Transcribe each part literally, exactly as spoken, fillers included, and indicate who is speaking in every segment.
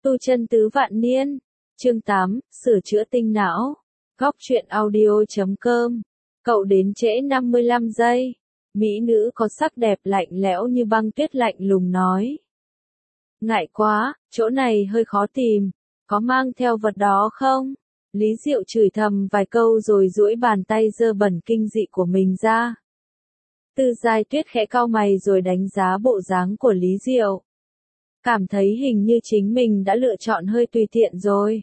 Speaker 1: Tu chân tứ vạn niên. Chương tám, sửa chữa tinh não. Góc truyện audio chấm com. Cậu đến trễ năm mươi lăm giây. Mỹ nữ có sắc đẹp lạnh lẽo như băng tuyết lạnh lùng nói. Ngại quá, chỗ này hơi khó tìm. Có mang theo vật đó không? Lý Diệu chửi thầm vài câu rồi duỗi bàn tay dơ bẩn kinh dị của mình ra. Tư Giai Tuyết khẽ cau mày rồi đánh giá bộ dáng của Lý Diệu. Cảm thấy hình như chính mình đã lựa chọn hơi tùy tiện rồi.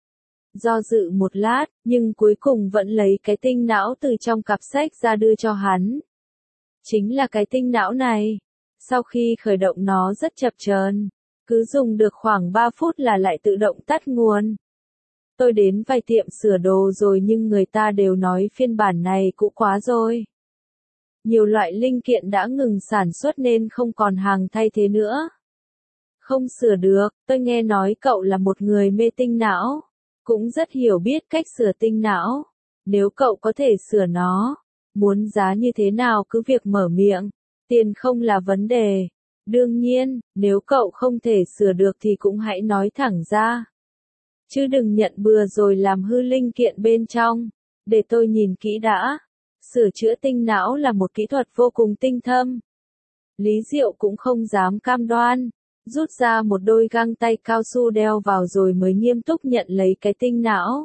Speaker 1: Do dự một lát, nhưng cuối cùng vẫn lấy cái tinh não từ trong cặp sách ra đưa cho hắn. Chính là cái tinh não này. Sau khi khởi động nó rất chập chờn, cứ dùng được khoảng ba phút là lại tự động tắt nguồn. Tôi đến vài tiệm sửa đồ rồi nhưng người ta đều nói phiên bản này cũ quá rồi. Nhiều loại linh kiện đã ngừng sản xuất nên không còn hàng thay thế nữa. Không sửa được, tôi nghe nói cậu là một người mê tinh não, cũng rất hiểu biết cách sửa tinh não. Nếu cậu có thể sửa nó, muốn giá như thế nào cứ việc mở miệng, tiền không là vấn đề. Đương nhiên, nếu cậu không thể sửa được thì cũng hãy nói thẳng ra. Chứ đừng nhận bừa rồi làm hư linh kiện bên trong. Để tôi nhìn kỹ đã. Sửa chữa tinh não là một kỹ thuật vô cùng tinh thâm. Lý Diệu cũng không dám cam đoan. Rút ra một đôi găng tay cao su đeo vào rồi mới nghiêm túc nhận lấy cái tinh não.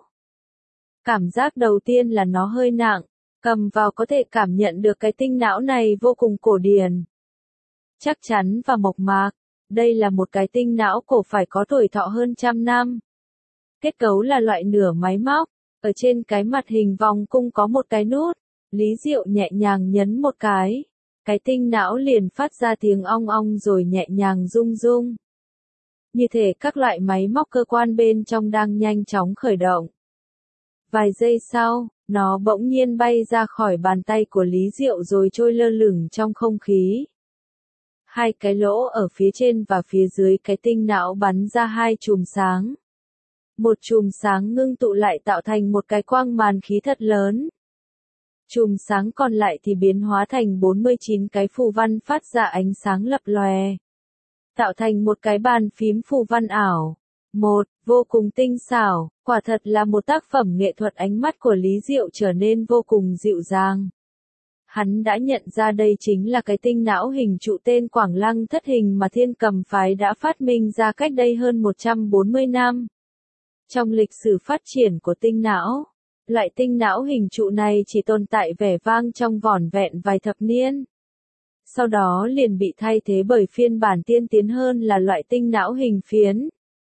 Speaker 1: Cảm giác đầu tiên là nó hơi nặng. Cầm vào có thể cảm nhận được cái tinh não này vô cùng cổ điển. Chắc chắn và mộc mạc. Đây là một cái tinh não cổ phải có tuổi thọ hơn trăm năm. Kết cấu là loại nửa máy móc. Ở trên cái mặt hình vòng cung có một cái nút. Lý Diệu nhẹ nhàng nhấn một cái. Cái tinh não liền phát ra tiếng ong ong rồi nhẹ nhàng rung rung. Như thể các loại máy móc cơ quan bên trong đang nhanh chóng khởi động. Vài giây sau, nó bỗng nhiên bay ra khỏi bàn tay của Lý Diệu rồi trôi lơ lửng trong không khí. Hai cái lỗ ở phía trên và phía dưới cái tinh não bắn ra hai chùm sáng. Một chùm sáng ngưng tụ lại tạo thành một cái quang màn khí thật lớn. Chùm sáng còn lại thì biến hóa thành bốn mươi chín cái phù văn phát ra ánh sáng lập lòe. Tạo thành một cái bàn phím phù văn ảo. Một, vô cùng tinh xảo, quả thật là một tác phẩm nghệ thuật. Ánh mắt của Lý Diệu trở nên vô cùng dịu dàng. Hắn đã nhận ra đây chính là cái tinh não hình trụ tên Quảng Lăng Thất Hình mà Thiên Cầm phái đã phát minh ra cách đây hơn một trăm bốn mươi năm. Trong lịch sử phát triển của tinh não, loại tinh não hình trụ này chỉ tồn tại vẻ vang trong vỏn vẹn vài thập niên. Sau đó liền bị thay thế bởi phiên bản tiên tiến hơn là loại tinh não hình phiến.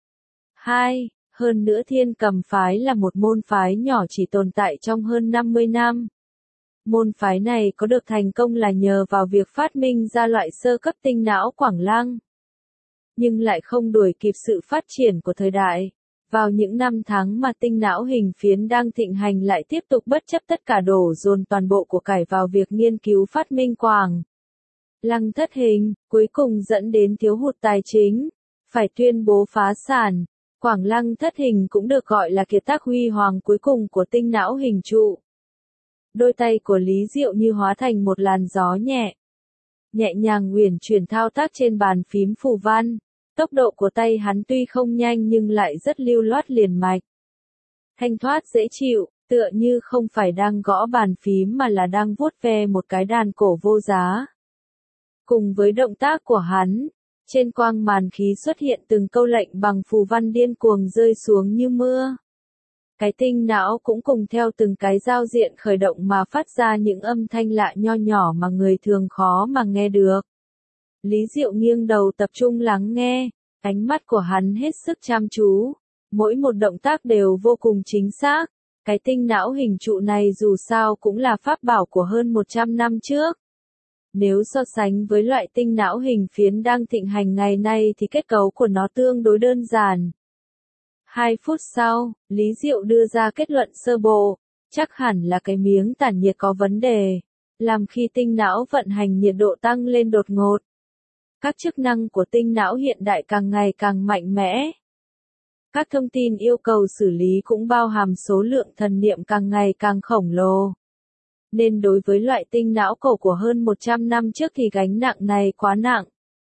Speaker 1: hai. Hơn nữa Thiên Cầm phái là một môn phái nhỏ chỉ tồn tại trong hơn năm mươi năm. Môn phái này có được thành công là nhờ vào việc phát minh ra loại sơ cấp tinh não Quảng Lăng. Nhưng lại không đuổi kịp sự phát triển của thời đại. Vào những năm tháng mà tinh não hình phiến đang thịnh hành lại tiếp tục bất chấp tất cả đổ dồn toàn bộ của cải vào việc nghiên cứu phát minh Quảng Lăng Thất Hình, cuối cùng dẫn đến thiếu hụt tài chính, phải tuyên bố phá sản. Quảng Lăng Thất Hình cũng được gọi là kiệt tác huy hoàng cuối cùng của tinh não hình trụ. Đôi tay của Lý Diệu như hóa thành một làn gió nhẹ. Nhẹ nhàng uyển chuyển thao tác trên bàn phím phù văn. Tốc độ của tay hắn tuy không nhanh nhưng lại rất lưu loát liền mạch. Thanh thoát dễ chịu, tựa như không phải đang gõ bàn phím mà là đang vuốt ve một cái đàn cổ vô giá. Cùng với động tác của hắn, trên quang màn khí xuất hiện từng câu lệnh bằng phù văn điên cuồng rơi xuống như mưa. Cái tinh não cũng cùng theo từng cái giao diện khởi động mà phát ra những âm thanh lạ nho nhỏ mà người thường khó mà nghe được. Lý Diệu nghiêng đầu tập trung lắng nghe, ánh mắt của hắn hết sức chăm chú, mỗi một động tác đều vô cùng chính xác. Cái tinh não hình trụ này dù sao cũng là pháp bảo của hơn một trăm năm trước. Nếu so sánh với loại tinh não hình phiến đang thịnh hành ngày nay thì kết cấu của nó tương đối đơn giản. Hai phút sau, Lý Diệu đưa ra kết luận sơ bộ, chắc hẳn là cái miếng tản nhiệt có vấn đề, làm khi tinh não vận hành nhiệt độ tăng lên đột ngột. Các chức năng của tinh não hiện đại càng ngày càng mạnh mẽ. Các thông tin yêu cầu xử lý cũng bao hàm số lượng thần niệm càng ngày càng khổng lồ. Nên đối với loại tinh não cổ của hơn một trăm năm trước thì gánh nặng này quá nặng.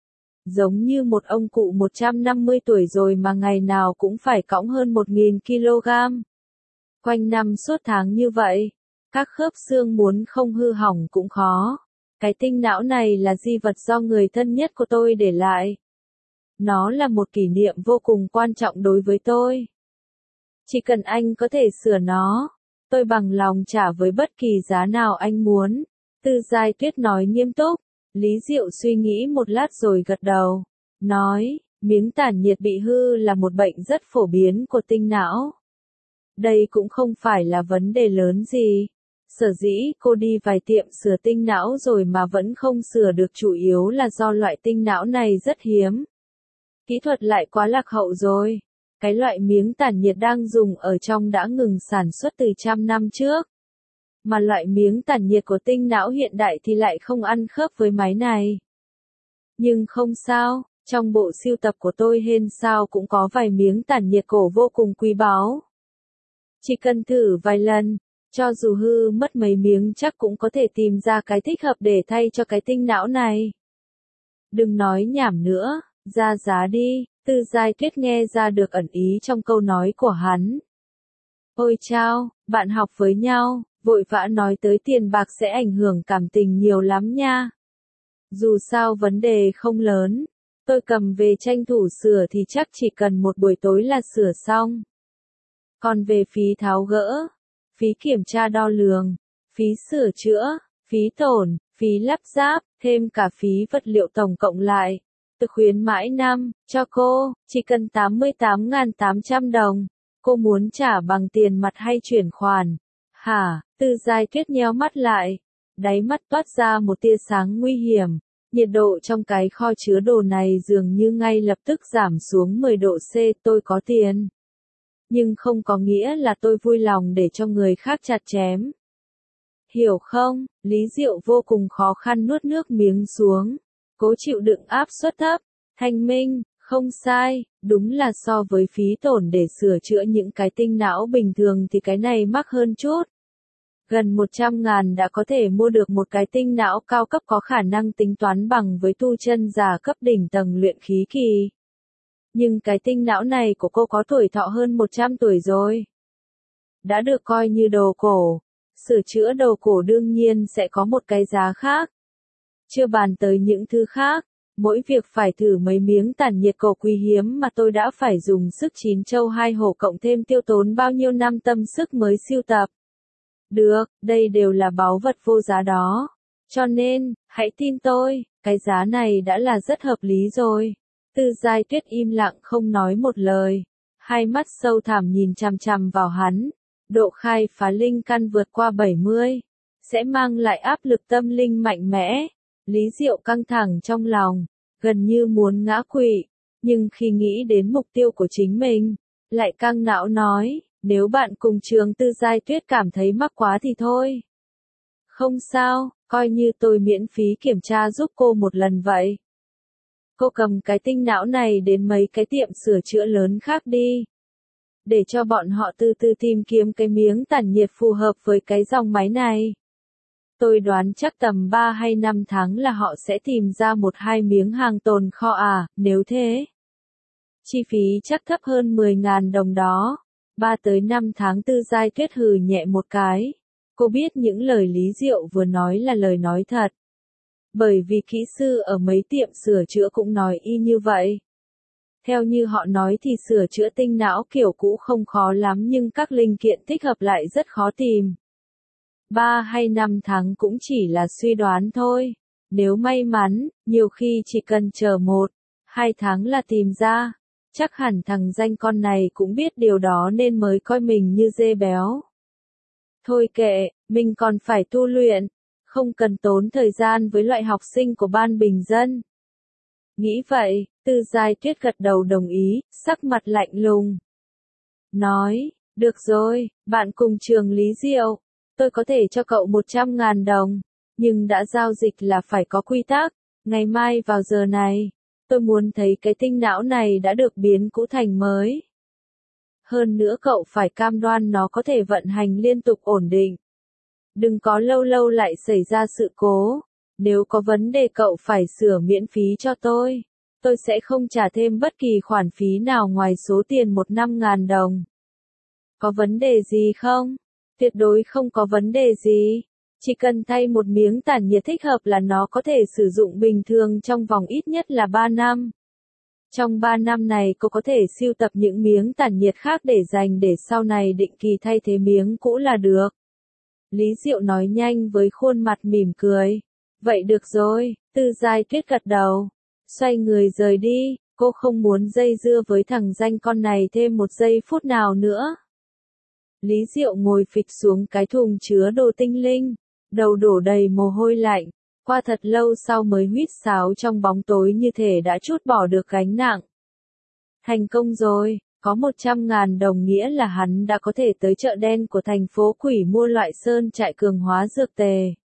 Speaker 1: giống như một ông cụ một trăm năm mươi tuổi rồi mà ngày nào cũng phải cõng hơn một nghìn ki lô gam. Quanh năm suốt tháng như vậy, các khớp xương muốn không hư hỏng cũng khó. Cái tinh não này là di vật do người thân nhất của tôi để lại. Nó là một kỷ niệm vô cùng quan trọng đối với tôi. Chỉ cần anh có thể sửa nó, tôi bằng lòng trả với bất kỳ giá nào anh muốn. Tư Giai Tuyết nói nghiêm túc. Lý Diệu suy nghĩ một lát rồi gật đầu. Nói, miếng tản nhiệt bị hư là một bệnh rất phổ biến của tinh não. Đây cũng không phải là vấn đề lớn gì. Sở dĩ cô đi vài tiệm sửa tinh não rồi mà vẫn không sửa được chủ yếu là do loại tinh não này rất hiếm. Kỹ thuật lại quá lạc hậu rồi. Cái loại miếng tản nhiệt đang dùng ở trong đã ngừng sản xuất từ trăm năm trước. Mà loại miếng tản nhiệt của tinh não hiện đại thì lại không ăn khớp với máy này. Nhưng không sao, trong bộ sưu tập của tôi hên sao cũng có vài miếng tản nhiệt cổ vô cùng quý báu. Chỉ cần thử vài lần, cho dù hư mất mấy miếng chắc cũng có thể tìm ra cái thích hợp để thay cho cái tinh não này. Đừng nói nhảm nữa, ra giá đi. Tư Giai Tuyết nghe ra được ẩn ý trong câu nói của hắn. Ôi chao, bạn học với nhau, vội vã nói tới tiền bạc sẽ ảnh hưởng cảm tình nhiều lắm nha. Dù sao vấn đề không lớn, tôi cầm về tranh thủ sửa thì chắc chỉ cần một buổi tối là sửa xong. Còn về phí tháo gỡ, phí kiểm tra đo lường, phí sửa chữa, phí tổn, phí lắp ráp, thêm cả phí vật liệu tổng cộng lại. Từ khuyến mãi năm, cho cô, chỉ cần tám mươi tám nghìn tám trăm đồng. Cô muốn trả bằng tiền mặt hay chuyển khoản? Hả? Tư Giai Tuyết nheo mắt lại. Đáy mắt toát ra một tia sáng nguy hiểm. Nhiệt độ trong cái kho chứa đồ này dường như ngay lập tức giảm xuống mười độ C. Tôi có tiền. Nhưng không có nghĩa là tôi vui lòng để cho người khác chặt chém. Hiểu không? Lý Diệu vô cùng khó khăn nuốt nước miếng xuống. Cố chịu đựng áp suất thấp. Thanh minh, không sai, đúng là so với phí tổn để sửa chữa những cái tinh não bình thường thì cái này mắc hơn chút. Gần một trăm ngàn đã có thể mua được một cái tinh não cao cấp có khả năng tính toán bằng với tu chân giả cấp đỉnh tầng luyện khí kỳ. Nhưng cái tinh não này của cô có tuổi thọ hơn một trăm tuổi rồi. Đã được coi như đồ cổ. Sửa chữa đồ cổ đương nhiên sẽ có một cái giá khác. Chưa bàn tới những thứ khác, mỗi việc phải thử mấy miếng tản nhiệt cổ quý hiếm mà tôi đã phải dùng sức chín châu hai hổ cộng thêm tiêu tốn bao nhiêu năm tâm sức mới sưu tập. Được, đây đều là báu vật vô giá đó. Cho nên, hãy tin tôi, cái giá này đã là rất hợp lý rồi. Tư Giai Tuyết im lặng không nói một lời. Hai mắt sâu thẳm nhìn chằm chằm vào hắn. Độ khai phá linh căn vượt qua bảy mươi. Sẽ mang lại áp lực tâm linh mạnh mẽ. Lý Diệu căng thẳng trong lòng, gần như muốn ngã quỵ, nhưng khi nghĩ đến mục tiêu của chính mình, lại căng não nói, nếu bạn cùng trường Tư Giai Tuyết cảm thấy mắc quá thì thôi. Không sao, coi như tôi miễn phí kiểm tra giúp cô một lần vậy. Cô cầm cái tinh não này đến mấy cái tiệm sửa chữa lớn khác đi. Để cho bọn họ từ từ tìm kiếm cái miếng tản nhiệt phù hợp với cái dòng máy này. Tôi đoán chắc tầm ba hay năm tháng là họ sẽ tìm ra một hai miếng hàng tồn kho à, nếu thế. Chi phí chắc thấp hơn mười nghìn đồng đó. ba tới năm tháng Tư Giai Tuyết hừ nhẹ một cái. Cô biết những lời Lý Diệu vừa nói là lời nói thật. Bởi vì kỹ sư ở mấy tiệm sửa chữa cũng nói y như vậy. Theo như họ nói thì sửa chữa tinh não kiểu cũ không khó lắm nhưng các linh kiện thích hợp lại rất khó tìm. Ba hay năm tháng cũng chỉ là suy đoán thôi. Nếu may mắn, nhiều khi chỉ cần chờ một, hai tháng là tìm ra. Chắc hẳn thằng danh con này cũng biết điều đó nên mới coi mình như dê béo. Thôi kệ, mình còn phải tu luyện. Không cần tốn thời gian với loại học sinh của ban bình dân. Nghĩ vậy, Tư Giai Tuyết gật đầu đồng ý, sắc mặt lạnh lùng. Nói, được rồi, bạn cùng trường Lý Diệu. Tôi có thể cho cậu một trăm ngàn đồng, nhưng đã giao dịch là phải có quy tắc. Ngày mai vào giờ này, tôi muốn thấy cái tinh não này đã được biến cũ thành mới. Hơn nữa cậu phải cam đoan nó có thể vận hành liên tục ổn định. Đừng có lâu lâu lại xảy ra sự cố. Nếu có vấn đề cậu phải sửa miễn phí cho tôi. Tôi sẽ không trả thêm bất kỳ khoản phí nào ngoài số tiền một năm ngàn đồng. Có vấn đề gì không? Tuyệt đối không có vấn đề gì. Chỉ cần thay một miếng tản nhiệt thích hợp là nó có thể sử dụng bình thường trong vòng ít nhất là ba năm. Trong ba năm này cô có thể sưu tập những miếng tản nhiệt khác để dành để sau này định kỳ thay thế miếng cũ là được. Lý Diệu nói nhanh với khuôn mặt mỉm cười. Vậy được rồi, Tư Giai Tuyết gật đầu. Xoay người rời đi, cô không muốn dây dưa với thằng danh con này thêm một giây phút nào nữa. Lý Diệu ngồi phịch xuống cái thùng chứa đồ tinh linh, đầu đổ đầy mồ hôi lạnh, qua thật lâu sau mới huýt sáo trong bóng tối như thể đã trút bỏ được gánh nặng. Thành công rồi, có một trăm ngàn đồng nghĩa là hắn đã có thể tới chợ đen của thành phố Quỷ mua loại sơn trại cường hóa dược tề.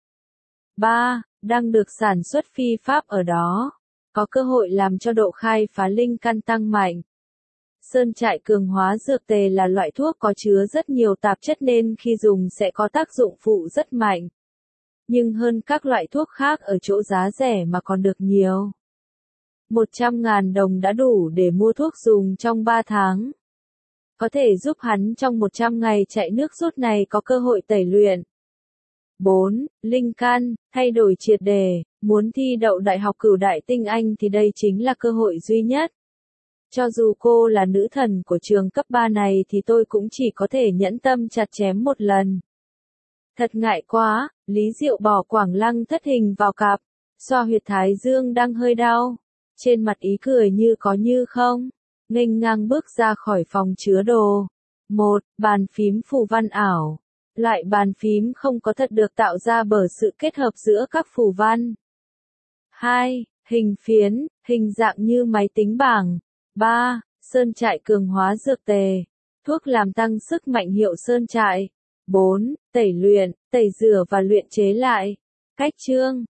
Speaker 1: ba. Đang được sản xuất phi pháp ở đó. Có cơ hội làm cho độ khai phá linh căn tăng mạnh. Sơn trại cường hóa dược tề là loại thuốc có chứa rất nhiều tạp chất nên khi dùng sẽ có tác dụng phụ rất mạnh. Nhưng hơn các loại thuốc khác ở chỗ giá rẻ mà còn được nhiều. một trăm ngàn đồng đã đủ để mua thuốc dùng trong ba tháng. Có thể giúp hắn trong một trăm ngày chạy nước rút này có cơ hội tẩy luyện. bốn. Linh căn, thay đổi triệt đề, muốn thi đậu Đại học Cửu Đại Tinh Anh thì đây chính là cơ hội duy nhất. Cho dù cô là nữ thần của trường cấp ba này thì tôi cũng chỉ có thể nhẫn tâm chặt chém một lần. Thật ngại quá, Lý Diệu bỏ Quảng Lăng thất hình vào cặp, xoa huyệt thái dương đang hơi đau. Trên mặt ý cười như có như không, nghênh ngang bước ra khỏi phòng chứa đồ. một. Bàn phím phù văn ảo. Loại bàn phím không có thật được tạo ra bởi sự kết hợp giữa các phù văn. hai. Hình phiến, hình dạng như máy tính bảng. ba. Sơn trại cường hóa dược tề. Thuốc làm tăng sức mạnh hiệu sơn trại. bốn. Tẩy luyện, tẩy rửa và luyện chế lại. Cách chương